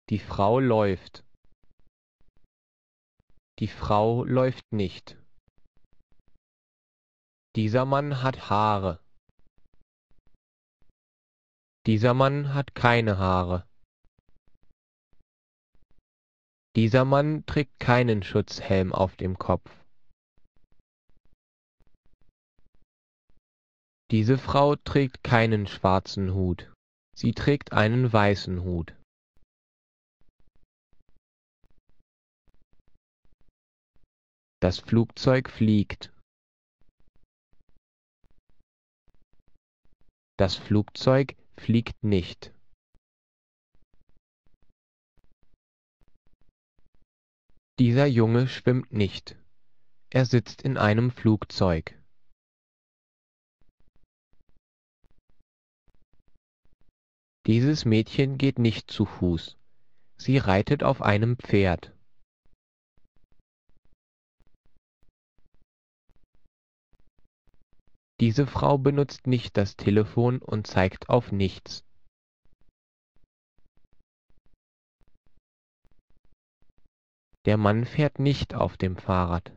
Die Frau läuft. Die Frau läuft nicht. Dieser Mann hat Haare. Dieser Mann hat keine Haare. Dieser Mann trägt keinen Schutzhelm auf dem Kopf. Diese Frau trägt keinen schwarzen Hut. Sie trägt einen weißen Hut. Das Flugzeug fliegt. Das Flugzeug fliegt nicht. Dieser Junge schwimmt nicht. Er sitzt in einem Flugzeug. Dieses Mädchen geht nicht zu Fuß. Sie reitet auf einem Pferd. Diese Frau benutzt nicht das Telefon und zeigt auf nichts. Der Mann fährt nicht auf dem Fahrrad.